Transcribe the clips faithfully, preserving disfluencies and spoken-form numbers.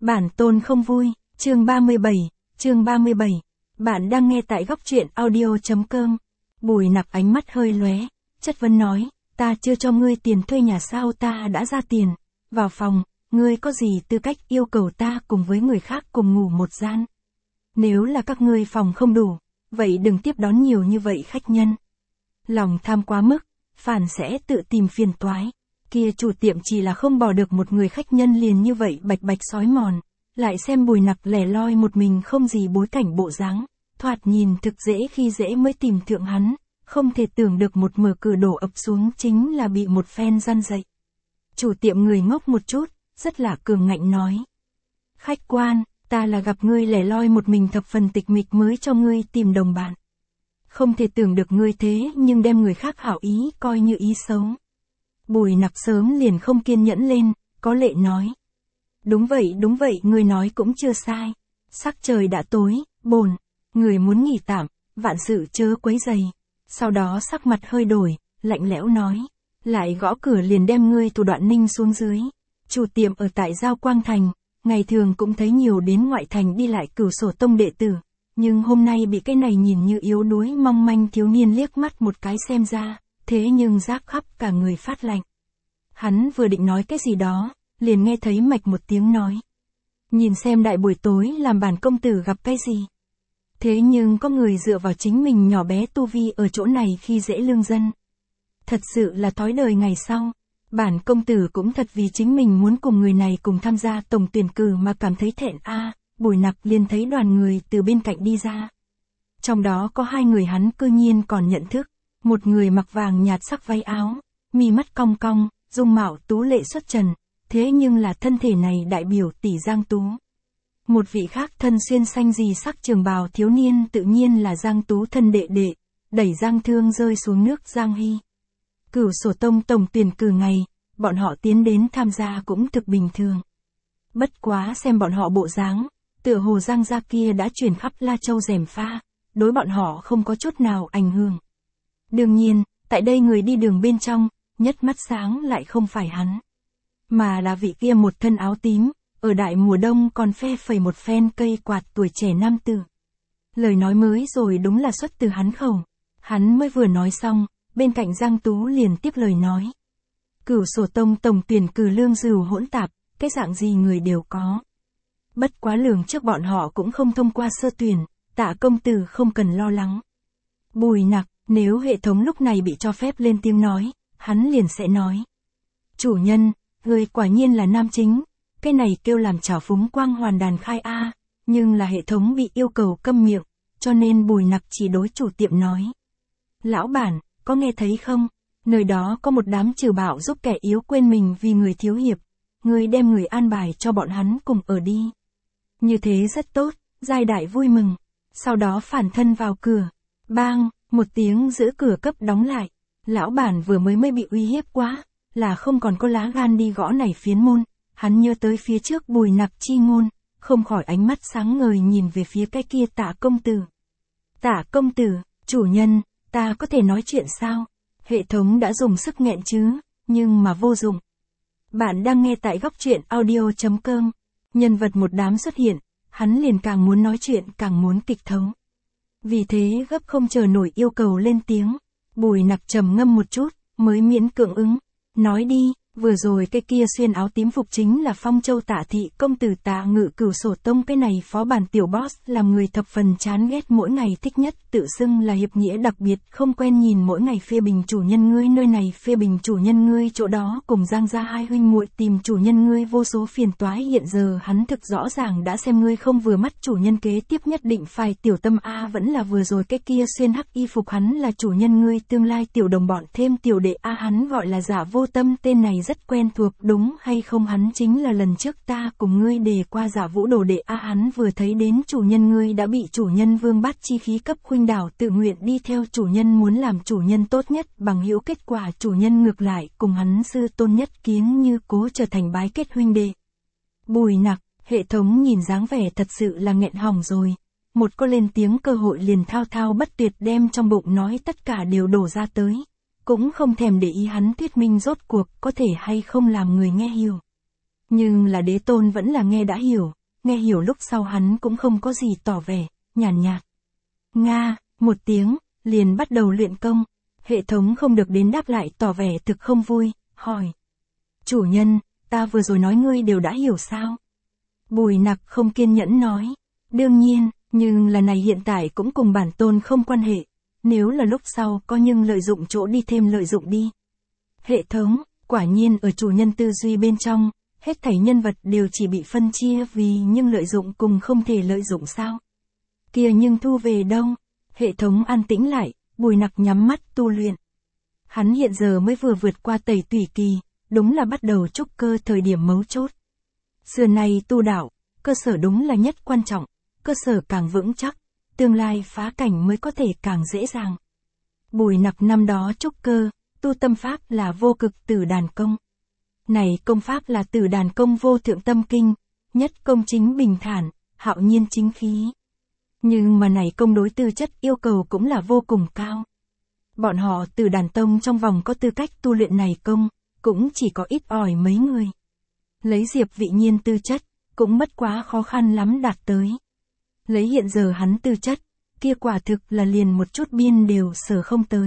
Bản tôn không vui, chương ba mươi bảy, chương ba mươi bảy. Bạn đang nghe tại góc truyện audio chấm com. Bùi Nặc ánh mắt hơi lóe, chất vấn nói, ta chưa cho ngươi tiền thuê nhà sao? Ta đã ra tiền, vào phòng, ngươi có gì tư cách yêu cầu ta cùng với người khác cùng ngủ một gian? Nếu là các ngươi phòng không đủ, vậy đừng tiếp đón nhiều như vậy khách nhân. Lòng tham quá mức, phản sẽ tự tìm phiền toái. Kia chủ tiệm chỉ là không bỏ được một người khách nhân liền như vậy bạch bạch sói mòn, lại xem Bùi Nặc lẻ loi một mình không gì bối cảnh bộ dáng, thoạt nhìn thực dễ khi dễ mới tìm thượng hắn, không thể tưởng được một mở cửa đổ ập xuống chính là bị một phen răn dậy. Chủ tiệm người ngốc một chút, rất là cường ngạnh nói. Khách quan, ta là gặp ngươi lẻ loi một mình thập phần tịch mịch mới cho ngươi tìm đồng bạn. Không thể tưởng được ngươi thế nhưng đem người khác hảo ý coi như ý xấu. Bùi Nặc sớm liền không kiên nhẫn lên, có lệ nói. Đúng vậy đúng vậy, ngươi nói cũng chưa sai. Sắc trời đã tối, bổn, người muốn nghỉ tạm, vạn sự chớ quấy rầy. Sau đó sắc mặt hơi đổi, lạnh lẽo nói. Lại gõ cửa liền đem ngươi thủ đoạn ninh xuống dưới. Chủ tiệm ở tại Giao Quang Thành, ngày thường cũng thấy nhiều đến ngoại thành đi lại Cửu Sổ Tông đệ tử. Nhưng hôm nay bị cái này nhìn như yếu đuối mong manh thiếu niên liếc mắt một cái xem ra, thế nhưng giác khắp cả người phát lạnh. Hắn vừa định nói cái gì đó, liền nghe thấy mạch một tiếng nói. Nhìn xem đại buổi tối làm bản công tử gặp cái gì. Thế nhưng có người dựa vào chính mình nhỏ bé tu vi ở chỗ này khi dễ lương dân. Thật sự là thói đời ngày sau. Bản công tử cũng thật vì chính mình muốn cùng người này cùng tham gia tổng tuyển cử mà cảm thấy thẹn a. Bùi Nặc liền thấy đoàn người từ bên cạnh đi ra. Trong đó có hai người hắn cư nhiên còn nhận thức. Một người mặc vàng nhạt sắc váy áo, mi mắt cong cong, dung mạo tú lệ xuất trần, thế nhưng là thân thể này đại biểu tỷ Giang Tú. Một vị khác thân xuyên xanh gì sắc trường bào thiếu niên tự nhiên là Giang Tú thân đệ đệ, đẩy Giang Thương rơi xuống nước Giang Hy. Cửu Sổ Tông tổng tuyển cử ngày, bọn họ tiến đến tham gia cũng thực bình thường. Bất quá xem bọn họ bộ dáng, tựa hồ Giang gia kia đã chuyển khắp La Châu Gièm Pha, đối bọn họ không có chút nào ảnh hưởng. Đương nhiên, tại đây người đi đường bên trong, nhất mắt sáng lại không phải hắn, mà là vị kia một thân áo tím, ở đại mùa đông còn phe phẩy một phen cây quạt tuổi trẻ nam tử. Lời nói mới rồi đúng là xuất từ hắn khẩu. Hắn mới vừa nói xong, bên cạnh Giang Tú liền tiếp lời nói. Cửu Sổ Tông tổng tuyển cử lương dừu hỗn tạp, cái dạng gì người đều có. Bất quá lường trước bọn họ cũng không thông qua sơ tuyển, Tạ công tử không cần lo lắng. Bùi Nặc, nếu hệ thống lúc này bị cho phép lên tiếng nói, hắn liền sẽ nói. Chủ nhân, người quả nhiên là nam chính, cái này kêu làm trào phúng quang hoàn đàn khai a, nhưng là hệ thống bị yêu cầu câm miệng, cho nên Bùi Nặc chỉ đối chủ tiệm nói. Lão bản, có nghe thấy không? Nơi đó có một đám trừ bạo giúp kẻ yếu quên mình vì người thiếu hiệp, người đem người an bài cho bọn hắn cùng ở đi. Như thế rất tốt, giai đại vui mừng. Sau đó phản thân vào cửa. Bang, một tiếng giữ cửa cấp đóng lại. Lão bản vừa mới mới bị uy hiếp quá, là không còn có lá gan đi gõ này phiến môn. Hắn nhớ tới phía trước Bùi Nặc chi ngôn, không khỏi ánh mắt sáng ngời nhìn về phía cái kia Tạ công tử. Tạ công tử, chủ nhân, ta có thể nói chuyện sao? Hệ thống đã dùng sức nghẹn chứ, nhưng mà vô dụng. Bạn đang nghe tại góc truyện audio chấm com. Nhân vật một đám xuất hiện, hắn liền càng muốn nói chuyện càng muốn kịch thấu. Vì thế gấp không chờ nổi yêu cầu lên tiếng. Bùi Nặc trầm ngâm một chút, mới miễn cưỡng ứng. Nói đi, vừa rồi cái kia xuyên áo tím phục chính là Phong Châu Tạ thị công tử Tạ Ngự Cửu Sổ Tông, cái này phó bản tiểu boss làm người thập phần chán ghét, mỗi ngày thích nhất tự xưng là hiệp nghĩa đặc biệt, không quen nhìn mỗi ngày phê bình chủ nhân ngươi nơi này phê bình chủ nhân ngươi chỗ đó, cùng Giang gia hai huynh muội tìm chủ nhân ngươi vô số phiền toái. Hiện giờ hắn thực rõ ràng đã xem ngươi không vừa mắt, chủ nhân kế tiếp nhất định phải tiểu tâm a. Vẫn là vừa rồi cái kia xuyên hắc y phục, hắn là chủ nhân ngươi tương lai tiểu đồng bọn thêm tiểu đệ a. Hắn gọi là Giả Vô Tâm, tên này rất quen thuộc đúng hay không? Hắn chính là lần trước ta cùng ngươi đề qua Giả Vũ đồ đệ a. Hắn vừa thấy đến chủ nhân ngươi đã bị chủ nhân vương bát chi khí cấp khuynh đảo, tự nguyện đi theo chủ nhân, muốn làm chủ nhân tốt nhất bằng hữu, kết quả chủ nhân ngược lại cùng hắn sư tôn nhất kiến như cố trở thành bái kết huynh đệ. Bùi Nặc, hệ thống nhìn dáng vẻ thật sự là nghẹn hỏng rồi. Một có lên tiếng cơ hội liền thao thao bất tuyệt đem trong bụng nói tất cả đều đổ ra tới. Cũng không thèm để ý hắn thuyết minh rốt cuộc có thể hay không làm người nghe hiểu. Nhưng là đế tôn vẫn là nghe đã hiểu, nghe hiểu lúc sau hắn cũng không có gì tỏ vẻ, nhàn nhạt. Nga, một tiếng, liền bắt đầu luyện công. Hệ thống không được đến đáp lại tỏ vẻ thực không vui, hỏi. Chủ nhân, ta vừa rồi nói ngươi đều đã hiểu sao? Bùi Nặc không kiên nhẫn nói. Đương nhiên, nhưng là này hiện tại cũng cùng bản tôn không quan hệ. Nếu là lúc sau có nhưng lợi dụng chỗ đi thêm lợi dụng đi. Hệ thống, quả nhiên ở chủ nhân tư duy bên trong, hết thảy nhân vật đều chỉ bị phân chia vì nhưng lợi dụng cùng không thể lợi dụng sao? Kia nhưng thu về đâu? Hệ thống an tĩnh lại, Bùi Nặc nhắm mắt tu luyện. Hắn hiện giờ mới vừa vượt qua tẩy tùy kỳ, đúng là bắt đầu trúc cơ thời điểm mấu chốt. Xưa nay tu đạo, cơ sở đúng là nhất quan trọng, cơ sở càng vững chắc, tương lai phá cảnh mới có thể càng dễ dàng. Bùi Nặc năm đó trúc cơ, tu tâm pháp là vô cực tử đàn công. Này công pháp là tử đàn công vô thượng tâm kinh, nhất công chính bình thản, hạo nhiên chính khí. Nhưng mà này công đối tư chất yêu cầu cũng là vô cùng cao. Bọn họ tử đàn tông trong vòng có tư cách tu luyện này công, cũng chỉ có ít ỏi mấy người. Lấy Diệp Vị Nhiên tư chất, cũng mất quá khó khăn lắm đạt tới. Lấy hiện giờ hắn tư chất, kia quả thực là liền một chút biên đều sở không tới.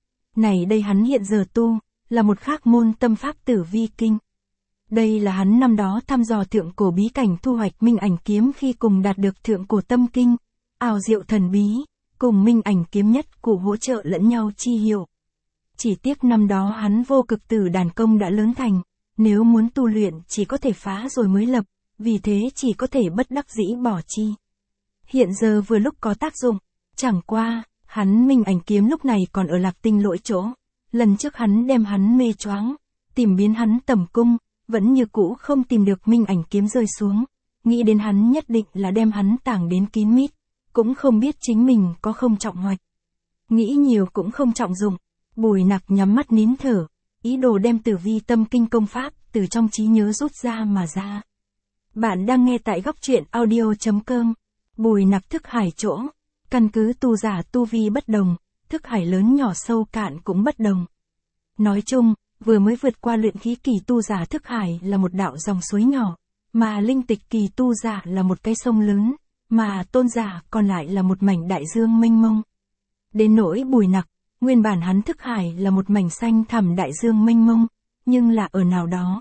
Này đây hắn hiện giờ tu, là một khác môn tâm pháp tử vi kinh. Đây là hắn năm đó thăm dò thượng cổ bí cảnh thu hoạch minh ảnh kiếm khi cùng đạt được thượng cổ tâm kinh, ảo diệu thần bí, cùng minh ảnh kiếm nhất cụ hỗ trợ lẫn nhau chi hiệu. Chỉ tiếc năm đó hắn vô cực tử đàn công đã lớn thành, nếu muốn tu luyện chỉ có thể phá rồi mới lập, vì thế chỉ có thể bất đắc dĩ bỏ chi. Hiện giờ vừa lúc có tác dụng, chẳng qua, hắn minh ảnh kiếm lúc này còn ở Lạc Tinh lỗi chỗ. Lần trước hắn đem hắn mê choáng, tìm biến hắn tầm cung, vẫn như cũ không tìm được minh ảnh kiếm rơi xuống. Nghĩ đến hắn nhất định là đem hắn tàng đến kín mít, cũng không biết chính mình có không trọng hoạch. Nghĩ nhiều cũng không trọng dụng, Bùi Nặc nhắm mắt nín thở, ý đồ đem tử vi tâm kinh công pháp từ trong trí nhớ rút ra mà ra. Bạn đang nghe tại góc truyện audio chấm com. Bùi Nặc thức hải chỗ, căn cứ tu giả tu vi bất đồng, thức hải lớn nhỏ sâu cạn cũng bất đồng. Nói chung, vừa mới vượt qua luyện khí kỳ tu giả thức hải là một đạo dòng suối nhỏ, mà linh tịch kỳ tu giả là một cái sông lớn, mà tôn giả còn lại là một mảnh đại dương mênh mông. Đến nỗi Bùi Nặc, nguyên bản hắn thức hải là một mảnh xanh thẳm đại dương mênh mông, nhưng là ở nào đó.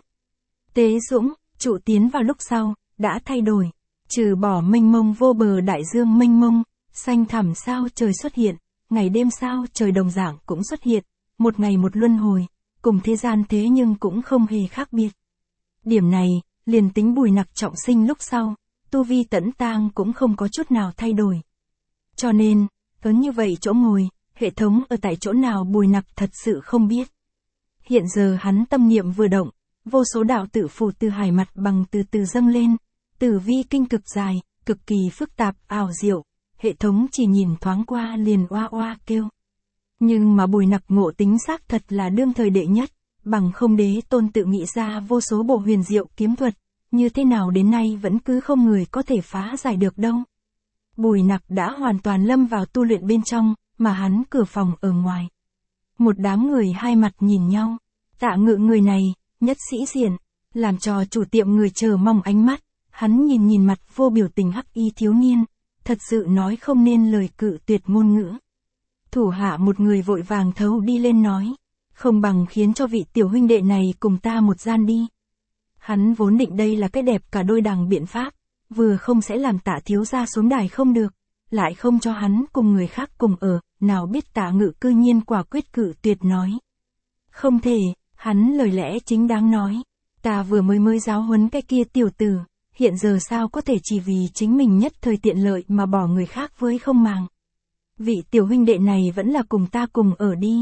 Tế Dũng, trụ tiến vào lúc sau, đã thay đổi, trừ bỏ mênh mông vô bờ đại dương mênh mông, xanh thẳm sao trời xuất hiện. Ngày đêm sao trời đồng dạng cũng xuất hiện, một ngày một luân hồi, cùng thế gian thế nhưng cũng không hề khác biệt. Điểm này, liền tính Bùi Nặc trọng sinh lúc sau, tu vi tẫn tang cũng không có chút nào thay đổi. Cho nên, lớn như vậy chỗ ngồi, hệ thống ở tại chỗ nào Bùi Nặc thật sự không biết. Hiện giờ hắn tâm niệm vừa động, vô số đạo tự phù từ hải mặt bằng từ từ dâng lên, tử vi kinh cực dài, cực kỳ phức tạp, ảo diệu. Hệ thống chỉ nhìn thoáng qua liền oa oa kêu. Nhưng mà Bùi Nặc ngộ tính xác thật là đương thời đệ nhất, bằng không đế tôn tự nghĩ ra vô số bộ huyền diệu kiếm thuật, như thế nào đến nay vẫn cứ không người có thể phá giải được đâu. Bùi Nặc đã hoàn toàn lâm vào tu luyện bên trong, mà hắn cửa phòng ở ngoài. Một đám người hai mặt nhìn nhau, Tạ Ngự người này, nhất sĩ diện, làm cho chủ tiệm người chờ mong ánh mắt, hắn nhìn nhìn mặt vô biểu tình hắc y thiếu niên. Thật sự nói không nên lời cự tuyệt ngôn ngữ. Thủ hạ một người vội vàng thấu đi lên nói, không bằng khiến cho vị tiểu huynh đệ này cùng ta một gian đi. Hắn vốn định đây là cái đẹp cả đôi đằng biện pháp, vừa không sẽ làm Tạ thiếu gia xuống đài không được, lại không cho hắn cùng người khác cùng ở, nào biết Tạ Ngự cư nhiên quả quyết cự tuyệt nói. Không thể, hắn lời lẽ chính đáng nói, ta vừa mới mới giáo huấn cái kia tiểu tử. Hiện giờ sao có thể chỉ vì chính mình nhất thời tiện lợi mà bỏ người khác với không màng. Vị tiểu huynh đệ này vẫn là cùng ta cùng ở đi.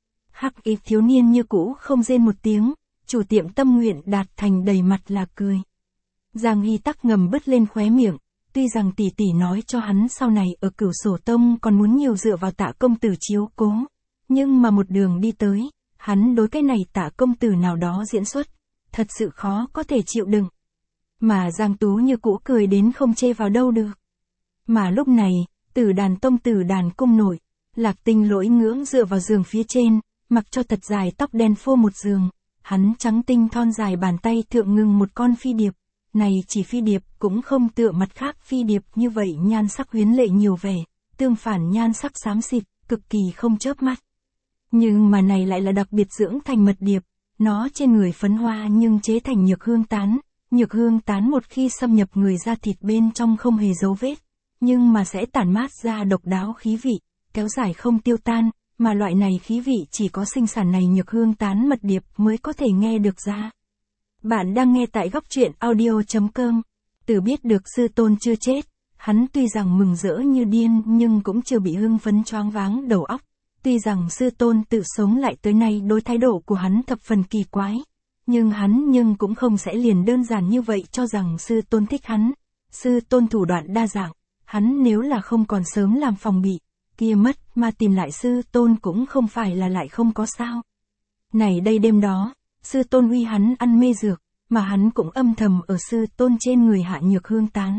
Hắc y thiếu niên như cũ không rên một tiếng, chủ tiệm tâm nguyện đạt thành đầy mặt là cười. Giang Hy tắc ngầm bứt lên khóe miệng, tuy rằng tỷ tỷ nói cho hắn sau này ở Cửu Sổ Tông còn muốn nhiều dựa vào Tạ công tử chiếu cố, nhưng mà một đường đi tới, hắn đối cái này Tạ công tử nào đó diễn xuất, thật sự khó có thể chịu đựng. Mà Giang Tú như cũ cười đến không chê vào đâu được. Mà lúc này, Tử Đàn Tông Tử Đàn cung nổi, Lạc Tinh lỗi ngưỡng dựa vào giường phía trên, mặc cho thật dài tóc đen phô một giường, hắn trắng tinh thon dài bàn tay thượng ngừng một con phi điệp. Này chỉ phi điệp cũng không tựa mặt khác phi điệp như vậy nhan sắc huyến lệ nhiều vẻ, tương phản nhan sắc xám xịt, cực kỳ không chớp mắt. Nhưng mà này lại là đặc biệt dưỡng thành mật điệp, nó trên người phấn hoa nhưng chế thành nhược hương tán, nhược hương tán một khi xâm nhập người da thịt bên trong không hề dấu vết, nhưng mà sẽ tản mát ra độc đáo khí vị, kéo dài không tiêu tan, mà loại này khí vị chỉ có sinh sản này nhược hương tán mật điệp mới có thể nghe được ra. Bạn đang nghe tại góc truyện audio chấm com. Từ biết được sư tôn chưa chết, hắn tuy rằng mừng rỡ như điên nhưng cũng chưa bị hưng phấn choáng váng đầu óc. Tuy rằng sư tôn tự sống lại tới nay đối thái độ của hắn thập phần kỳ quái, nhưng hắn nhưng cũng không sẽ liền đơn giản như vậy cho rằng sư tôn thích hắn. Sư tôn thủ đoạn đa dạng, hắn nếu là không còn sớm làm phòng bị, kia mất mà tìm lại sư tôn cũng không phải là lại không có sao. Này đây đêm đó, sư tôn uy hắn ăn mê dược, mà hắn cũng âm thầm ở sư tôn trên người hạ nhược hương tán.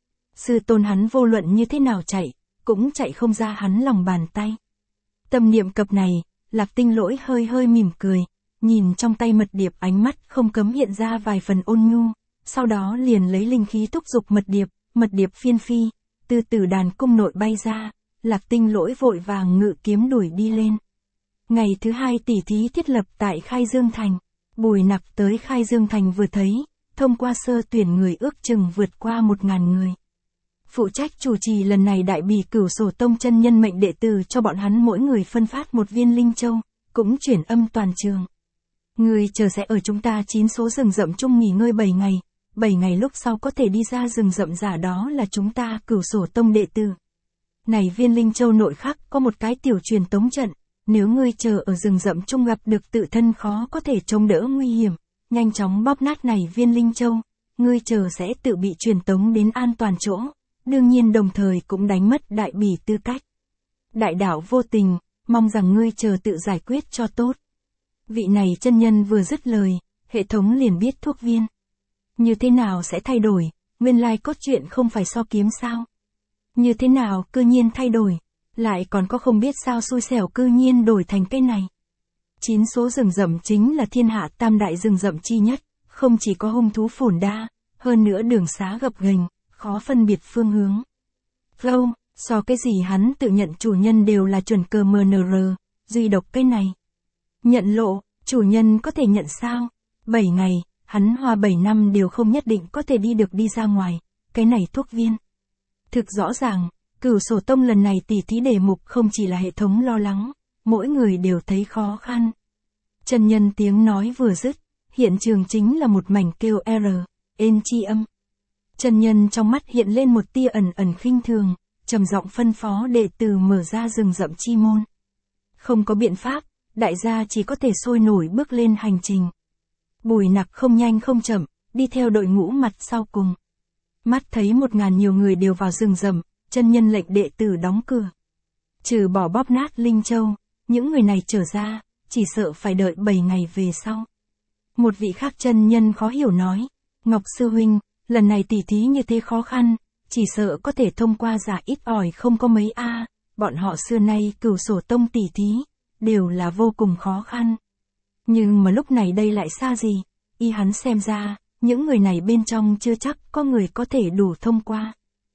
Sư tôn hắn vô luận như thế nào chạy, cũng chạy không ra hắn lòng bàn tay. Tâm niệm cập này, Lạc Tinh Lỗi hơi hơi mỉm cười, nhìn trong tay mật điệp ánh mắt không cấm hiện ra vài phần ôn nhu, sau đó liền lấy linh khí thúc giục mật điệp, mật điệp phiên phi, từ tử đàn cung nội bay ra, Lạc Tinh Lỗi vội vàng ngự kiếm đuổi đi lên. Ngày thứ hai tỷ thí thiết lập tại Khai Dương Thành, Bùi Nặc tới Khai Dương Thành vừa thấy, thông qua sơ tuyển người ước chừng vượt qua một ngàn người. Phụ trách chủ trì lần này đại bỉ Cửu Sổ Tông chân nhân mệnh đệ tử cho bọn hắn mỗi người phân phát một viên linh châu, cũng chuyển âm toàn trường. Người chờ sẽ ở chúng ta chín số rừng rậm chung nghỉ ngơi bảy ngày, bảy ngày lúc sau có thể đi ra rừng rậm giả đó là chúng ta Cửu Sổ Tông đệ tử. Này viên linh châu nội khắc có một cái tiểu truyền tống trận, nếu ngươi chờ ở rừng rậm chung gặp được tự thân khó có thể chống đỡ nguy hiểm, nhanh chóng bóp nát này viên linh châu, ngươi chờ sẽ tự bị truyền tống đến an toàn chỗ. Đương nhiên đồng thời cũng đánh mất đại bỉ tư cách. Đại đạo vô tình, mong rằng ngươi chờ tự giải quyết cho tốt. Vị này chân nhân vừa dứt lời, hệ thống liền biết thuốc viên. Như thế nào sẽ thay đổi, nguyên lai cốt truyện không phải so kiếm sao? Như thế nào cư nhiên thay đổi, lại còn có không biết sao xui xẻo cư nhiên đổi thành cái này. Chín số rừng rậm chính là thiên hạ tam đại rừng rậm chi nhất, không chỉ có hung thú phồn đa, hơn nữa đường xá gập ghềnh, khó phân biệt phương hướng. Flow, so cái gì hắn tự nhận chủ nhân đều là chuẩn cờ em en rờ, duy độc cái này. Nhận lộ, chủ nhân có thể nhận sao? bảy ngày, hắn hoa bảy năm đều không nhất định có thể đi được đi ra ngoài, cái này thuốc viên. Thực rõ ràng, Cửu Sổ Tông lần này tỉ thí đề mục không chỉ là hệ thống lo lắng, mỗi người đều thấy khó khăn. Chân nhân tiếng nói vừa dứt, hiện trường chính là một mảnh kêu R, ên chi âm. Chân nhân trong mắt hiện lên một tia ẩn ẩn khinh thường, trầm giọng phân phó đệ tử mở ra rừng rậm chi môn. Không có biện pháp, đại gia chỉ có thể sôi nổi bước lên hành trình. Bùi Nặc không nhanh không chậm, đi theo đội ngũ mặt sau cùng. Mắt thấy một ngàn nhiều người đều vào rừng rậm, chân nhân lệnh đệ tử đóng cửa. Trừ bỏ bóp nát linh châu, những người này trở ra, chỉ sợ phải đợi bảy ngày về sau. Một vị khác chân nhân khó hiểu nói, Ngọc Sư Huynh, lần này tỉ thí như thế khó khăn, chỉ sợ có thể thông qua giả ít ỏi không có mấy a, bọn họ xưa nay Cửu Sổ Tông tỉ thí, đều là vô cùng khó khăn. Nhưng mà lúc này đây lại xa gì, y hắn xem ra, những người này bên trong chưa chắc có người có thể đủ thông qua.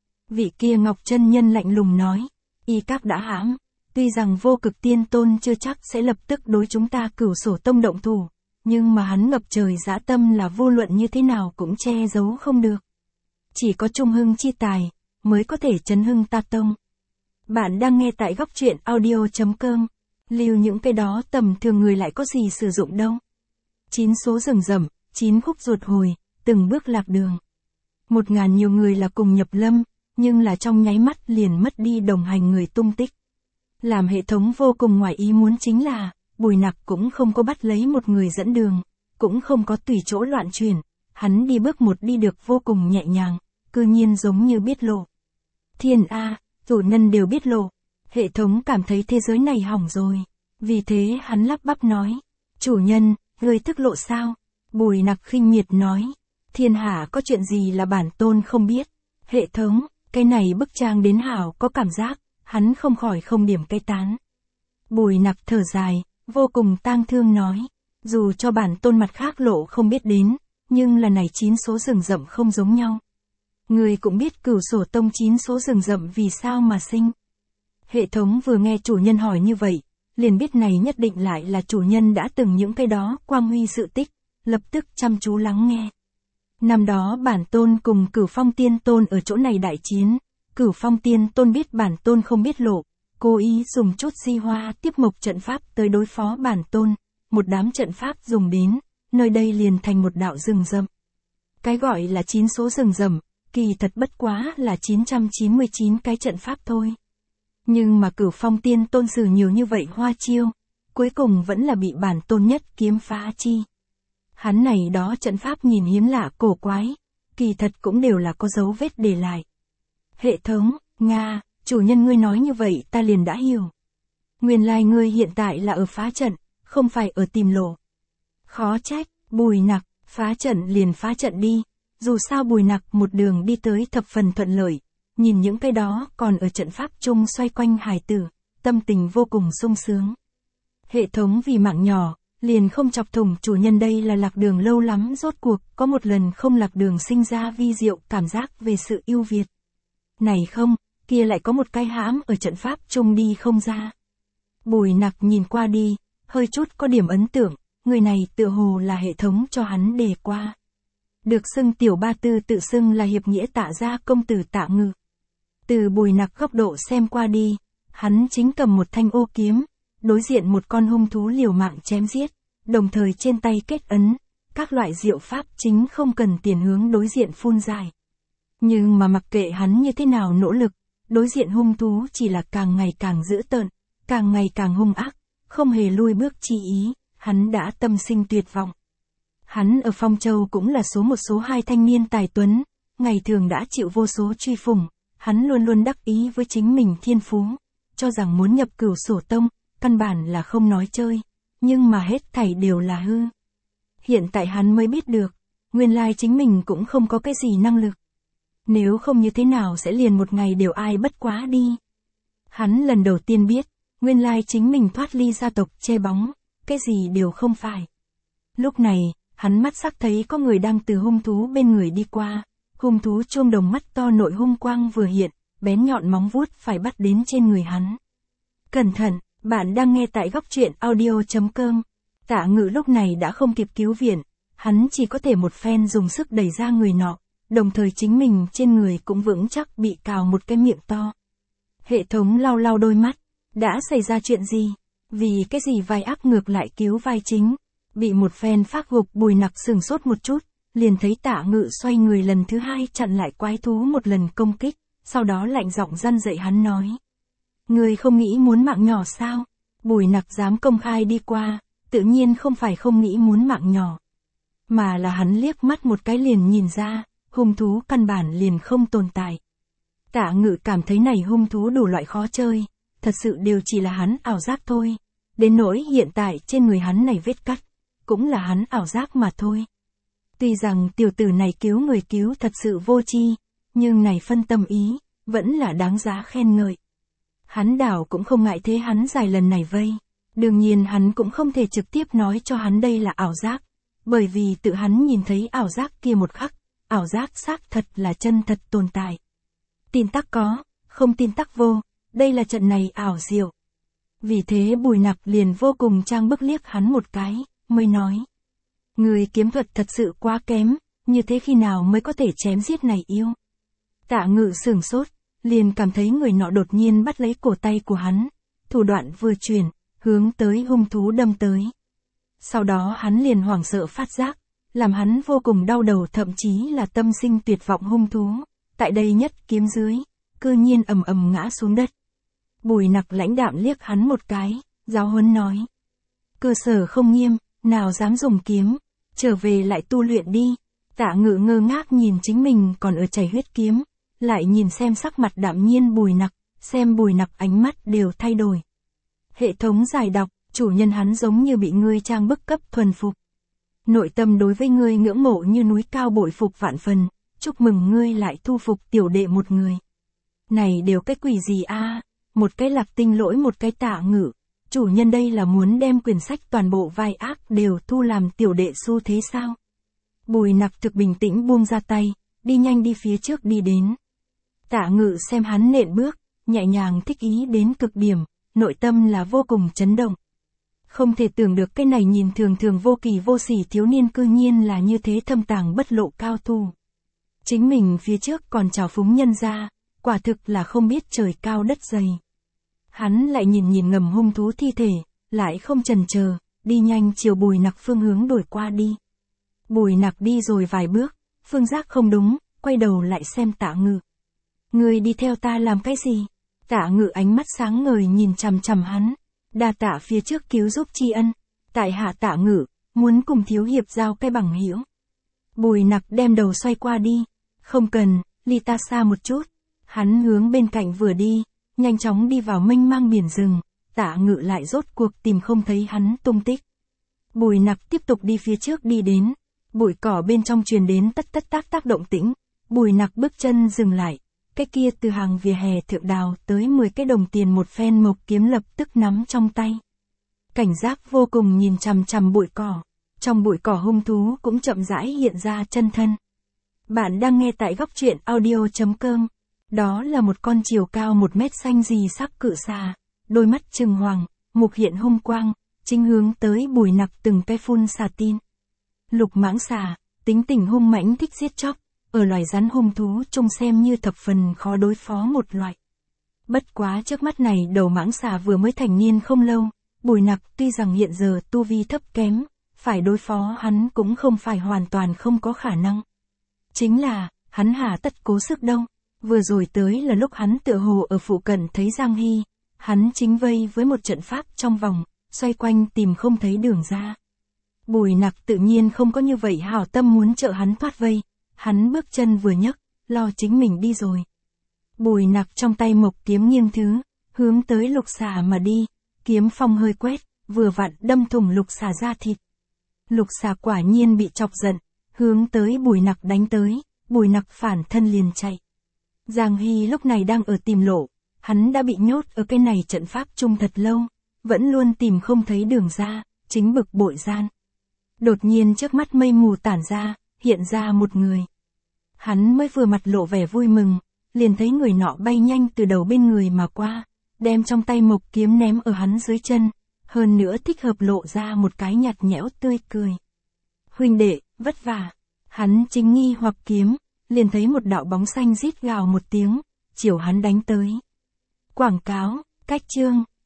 Vị kia Ngọc chân nhân lạnh lùng nói, y các đã hãm, tuy rằng vô cực tiên tôn chưa chắc sẽ lập tức đối chúng ta Cửu Sổ Tông động thủ, nhưng mà hắn ngập trời dã tâm là vô luận như thế nào cũng che giấu không được. Chỉ có trung hưng chi tài, mới có thể chấn hưng ta tông. Bạn đang nghe tại góc truyện audio chấm com. Lưu những cái đó tầm thường người lại có gì sử dụng đâu. Chín số rừng rậm, chín khúc ruột hồi, từng bước lạc đường. Một ngàn nhiều người là cùng nhập lâm, nhưng là trong nháy mắt liền mất đi đồng hành người tung tích. Làm hệ thống vô cùng ngoài ý muốn chính là, Bùi Nặc cũng không có bắt lấy một người dẫn đường, cũng không có tùy chỗ loạn chuyển, hắn đi bước một đi được vô cùng nhẹ nhàng, cư nhiên giống như biết lộ. Thiên A, chủ nhân đều biết lộ, hệ thống cảm thấy thế giới này hỏng rồi, vì thế hắn lắp bắp nói, chủ nhân, ngươi thức lộ sao? Bùi Nặc khinh miệt nói, thiên hạ có chuyện gì là bản tôn không biết, hệ thống, cái này bức trang đến hảo có cảm giác, hắn không khỏi không điểm cây tán. Bùi Nặc thở dài, vô cùng tang thương nói, Dù cho bản tôn mặt khác lộ không biết đến, nhưng lần này chín số rừng rậm không giống nhau. Người cũng biết Cửu Sổ Tông chín số rừng rậm vì sao mà sinh. Hệ thống vừa nghe chủ nhân hỏi như vậy, liền biết này nhất định lại là chủ nhân đã từng những cái đó quang huy sự tích, lập tức chăm chú lắng nghe. Năm đó bản tôn cùng Cửu Phong Tiên Tôn ở chỗ này đại chiến, Cửu Phong Tiên Tôn biết bản tôn không biết lộ, cố ý dùng chút di hoa tiếp mộc trận pháp tới đối phó bản tôn, một đám trận pháp dùng đến, nơi đây liền thành một đạo rừng rậm. Cái gọi là chín số rừng rậm, kỳ thật bất quá là chín trăm chín mươi chín cái trận pháp thôi. Nhưng mà Cửu Phong Tiên Tôn sử nhiều như vậy hoa chiêu, cuối cùng vẫn là bị bản tôn nhất kiếm phá chi. Hắn này đó trận pháp nhìn hiếm lạ cổ quái, kỳ thật cũng đều là có dấu vết để lại. Hệ thống, Nga, chủ nhân ngươi nói như vậy ta liền đã hiểu. Nguyên lai ngươi hiện tại là ở phá trận, không phải ở tìm lộ. Khó trách, Bùi Nặc, phá trận liền phá trận đi, dù sao Bùi Nặc một đường đi tới thập phần thuận lợi, nhìn những cái đó còn ở trận pháp chung xoay quanh hài tử, tâm tình vô cùng sung sướng. Hệ thống vì mạng nhỏ, liền không chọc thủng chủ nhân đây là lạc đường lâu lắm rốt cuộc, có một lần không lạc đường sinh ra vi diệu cảm giác về sự ưu việt. Này không, kia lại có một cái hãm ở trận pháp chung đi không ra. Bùi Nặc nhìn qua đi, hơi chút có điểm ấn tượng, người này tựa hồ là hệ thống cho hắn đề qua. Được xưng tiểu ba tư tự xưng là hiệp nghĩa Tạ gia công tử Tạ Ngự. Từ Bùi Nặc góc độ xem qua đi, hắn chính cầm một thanh ô kiếm, đối diện một con hung thú liều mạng chém giết, đồng thời trên tay kết ấn, các loại diệu pháp chính không cần tiền hướng đối diện phun dài. Nhưng mà mặc kệ hắn như thế nào nỗ lực, đối diện hung thú chỉ là càng ngày càng dữ tợn, càng ngày càng hung ác, không hề lui bước chi ý, hắn đã tâm sinh tuyệt vọng. Hắn ở Phong Châu cũng là số một số hai thanh niên tài tuấn, ngày thường đã chịu vô số truy phủng, hắn luôn luôn đắc ý với chính mình thiên phú, cho rằng muốn nhập Cửu Sổ Tông, căn bản là không nói chơi, nhưng mà hết thảy đều là hư. Hiện tại hắn mới biết được, nguyên lai chính mình cũng không có cái gì năng lực. Nếu không như thế nào sẽ liền một ngày đều ai bất quá đi. Hắn lần đầu tiên biết, nguyên lai chính mình thoát ly gia tộc che bóng, cái gì đều không phải. Lúc này, hắn mắt sắc thấy có người đang từ hung thú bên người đi qua, hung thú chuông đồng mắt to nội hung quang vừa hiện, bén nhọn móng vuốt phải bắt đến trên người hắn. Cẩn thận, bạn đang nghe tại góc truyện audio chấm com. Tạ Ngự lúc này đã không kịp cứu viện, hắn chỉ có thể một phen dùng sức đẩy ra người nọ, đồng thời chính mình trên người cũng vững chắc bị cào một cái miệng to. Hệ thống lau lau đôi mắt, đã xảy ra chuyện gì? Vì cái gì vai ác ngược lại cứu vai chính? Bị một phen phác gục Bùi Nặc sừng sốt một chút, liền thấy Tạ Ngự xoay người lần thứ hai chặn lại quái thú một lần công kích, sau đó lạnh giọng răn dạy hắn nói. Người không nghĩ muốn mạng nhỏ sao? Bùi Nặc dám công khai đi qua, tự nhiên không phải không nghĩ muốn mạng nhỏ. Mà là hắn liếc mắt một cái liền nhìn ra, hung thú căn bản liền không tồn tại. Tạ Ngự cảm thấy này hung thú đủ loại khó chơi, thật sự đều chỉ là hắn ảo giác thôi. Đến nỗi hiện tại trên người hắn này vết cắt, cũng là hắn ảo giác mà thôi. Tuy rằng tiểu tử này cứu người cứu thật sự vô chi, nhưng này phân tâm ý, vẫn là đáng giá khen ngợi. Hắn đảo cũng không ngại thế hắn dài lần này vây. Đương nhiên hắn cũng không thể trực tiếp nói cho hắn đây là ảo giác, bởi vì tự hắn nhìn thấy ảo giác kia một khắc, ảo giác xác thật là chân thật tồn tại. Tin tắc có, không tin tắc vô, đây là trận này ảo diệu. Vì thế Bùi Nặc liền vô cùng trang bức liếc hắn một cái, mới nói. Người kiếm thuật thật sự quá kém, như thế khi nào mới có thể chém giết này yêu? Tạ Ngự sửng sốt, liền cảm thấy người nọ đột nhiên bắt lấy cổ tay của hắn, thủ đoạn vừa chuyển, hướng tới hung thú đâm tới. Sau đó hắn liền hoảng sợ phát giác, làm hắn vô cùng đau đầu thậm chí là tâm sinh tuyệt vọng hung thú, tại đây nhất kiếm dưới, cư nhiên ầm ầm ngã xuống đất. Bùi Nặc lãnh đạm liếc hắn một cái, giáo huấn nói. Cơ sở không nghiêm, nào dám dùng kiếm, trở về lại tu luyện đi. Tạ Ngự ngơ ngác nhìn chính mình còn ở chảy huyết kiếm, lại nhìn xem sắc mặt đạm nhiên Bùi Nặc, xem Bùi Nặc ánh mắt đều thay đổi. Hệ thống giải đọc, chủ nhân hắn giống như bị ngươi trang bức cấp thuần phục. Nội tâm đối với ngươi ngưỡng mộ như núi cao bội phục vạn phần, chúc mừng ngươi lại thu phục tiểu đệ một người. Này đều cái quỷ gì a? Một cái Lạc Tinh lỗi một cái Tạ Ngự, chủ nhân đây là muốn đem quyển sách toàn bộ vai ác đều thu làm tiểu đệ xu thế sao? Bùi Nặc thực bình tĩnh buông ra tay, đi nhanh đi phía trước đi đến. Tạ Ngự xem hắn nện bước, nhẹ nhàng thích ý đến cực điểm, nội tâm là vô cùng chấn động. Không thể tưởng được cái này nhìn thường thường vô kỳ vô sỉ thiếu niên cư nhiên là như thế thâm tàng bất lộ cao thủ. Chính mình phía trước còn trào phúng nhân ra, quả thực là không biết trời cao đất dày. Hắn lại nhìn nhìn ngầm hung thú thi thể, lại không chần chờ, đi nhanh chiều Bùi Nặc phương hướng đuổi qua đi. Bùi Nặc đi rồi vài bước, phương giác không đúng, quay đầu lại xem Tạ Ngự. Người đi theo ta làm cái gì? Tạ Ngự ánh mắt sáng ngời nhìn chằm chằm hắn, đa tạ phía trước cứu giúp tri ân, tại hạ Tạ Ngự, muốn cùng thiếu hiệp giao cái bằng hữu. Bùi Nặc đem đầu xoay qua đi, không cần, ly ta xa một chút. Hắn hướng bên cạnh vừa đi, nhanh chóng đi vào mênh mang biển rừng, Tạ Ngự lại rốt cuộc tìm không thấy hắn tung tích. Bùi Nặc tiếp tục đi phía trước đi đến, bụi cỏ bên trong truyền đến tất tất tác tác động tĩnh, Bùi Nặc bước chân dừng lại, cái kia từ hàng vỉa hè thượng đào tới mười cái đồng tiền một phen mộc kiếm lập tức nắm trong tay. Cảnh giác vô cùng nhìn chằm chằm bụi cỏ, trong bụi cỏ hung thú cũng chậm rãi hiện ra chân thân. Bạn đang nghe tại góc truyện audio chấm com. Đó là một con chiều cao một mét xanh rì sắc cự xà, đôi mắt trừng hoàng, mục hiện hung quang, chính hướng tới Bùi Nặc từng cái phun xà tin. Lục mãng xà, tính tình hung mãnh thích giết chóc, ở loài rắn hung thú trông xem như thập phần khó đối phó một loại. Bất quá trước mắt này đầu mãng xà vừa mới thành niên không lâu, Bùi Nặc tuy rằng hiện giờ tu vi thấp kém, phải đối phó hắn cũng không phải hoàn toàn không có khả năng. Chính là, hắn hà tất cố sức đâu. Vừa rồi tới là lúc hắn tựa hồ ở phụ cận thấy Giang Hy, hắn chính vây với một trận pháp trong vòng, xoay quanh tìm không thấy đường ra. Bùi Nặc tự nhiên không có như vậy hảo tâm muốn trợ hắn thoát vây, hắn bước chân vừa nhấc, lo chính mình đi rồi. Bùi Nặc trong tay mộc kiếm nghiêng thứ, hướng tới lục xà mà đi, kiếm phong hơi quét, vừa vặn đâm thủng lục xà da thịt. Lục xà quả nhiên bị chọc giận, hướng tới Bùi Nặc đánh tới, Bùi Nặc phản thân liền chạy. Giang Hy lúc này đang ở tìm lộ, hắn đã bị nhốt ở cái này trận pháp chung thật lâu, vẫn luôn tìm không thấy đường ra, chính bực bội gian. Đột nhiên trước mắt mây mù tản ra, hiện ra một người. Hắn mới vừa mặt lộ vẻ vui mừng, liền thấy người nọ bay nhanh từ đầu bên người mà qua, đem trong tay mộc kiếm ném ở hắn dưới chân, hơn nữa thích hợp lộ ra một cái nhạt nhẽo tươi cười. Huynh đệ, vất vả. Hắn chính nghi hoặc kiếm, liền thấy một đạo bóng xanh rít gào một tiếng, chiều hắn đánh tới. Quảng cáo, cách chương.